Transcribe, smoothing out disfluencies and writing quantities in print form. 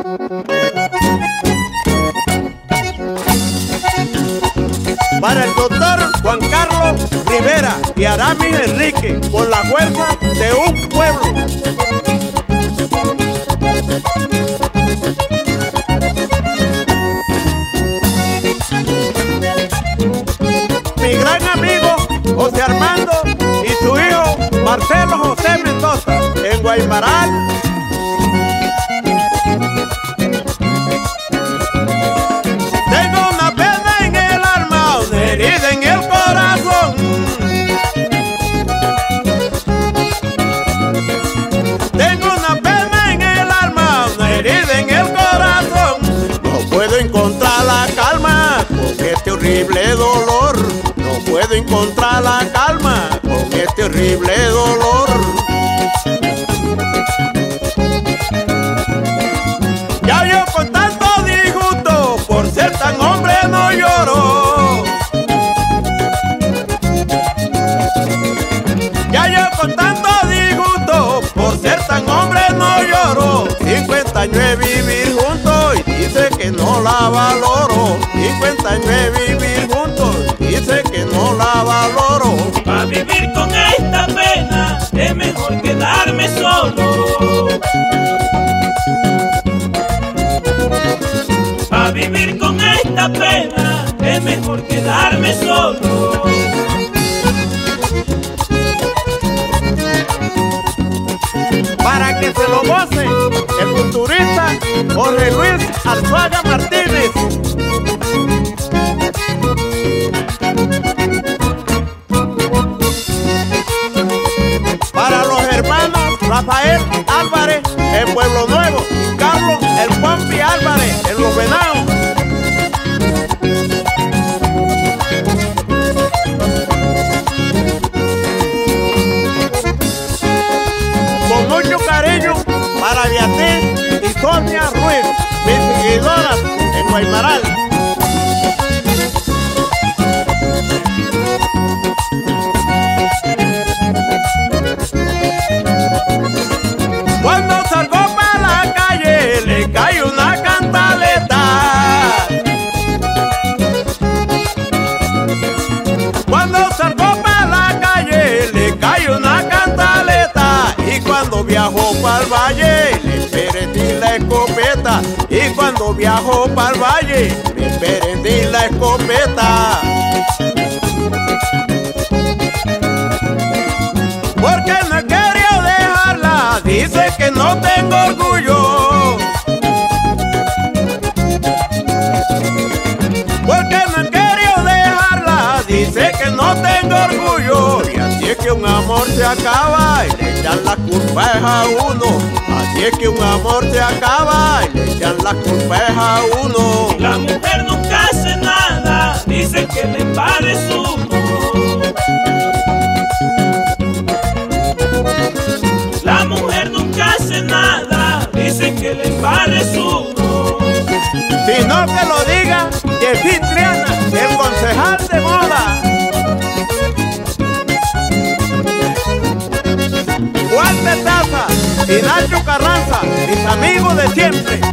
Para el doctor Juan Carlos Rivera y Aramis Enrique, por la fuerza de un pueblo. Mi gran amigo José Armando y su hijo Marcelo José Mendoza, en Guaymaral. Tengo una pena en el alma, una herida en el corazón. Tengo una pena en el alma, una herida en el corazón. No puedo encontrar la calma con este horrible dolor. No puedo encontrar la calma con este horrible dolor. Ya yo con tanto disgusto, por ser tan hombre no lloro. Ya yo con tanto disgusto, por ser tan hombre no lloro. 50 años de vivir juntos y dice que no la valoro. 50 años de vivir juntos, dice que no la valoro. Pa' vivir con esta pena es mejor quedarme solo. Pa' vivir con esta pena es mejor quedarme solo. Para que se lo goce el culturista Jorge Luis Alzuaga Martínez. Para los hermanos Rafael Álvarez en Pueblo Nuevo, Carlos el Pompi Álvarez en Los Venados. Con mucho cariño para Beatriz y Sonia Ruiz, mis seguidoras en Guaymaral. Cuando salgo para la calle le cae una cantaleta. Cuando salgo para la calle le cae una cantaleta. Y cuando viajo para el valle le prendí la escopeta. Y cuando viajo para el valle me prendí la escopeta. Porque no he querido dejarla, dice que no tengo orgullo. Porque no he querido dejarla, dice que no tengo orgullo. Y así es que un amor se acaba y le echan la culpa es a uno. Así es que un amor se acaba y le echan la culpa es a uno. La mujer nunca hace nada, dice que le parece uno. La mujer nunca hace nada, dice que le parece uno. Sino que lo diga Jeffy Triana, el concejal de moda. Juan de Taza y Nacho Carranza, mis amigos de siempre.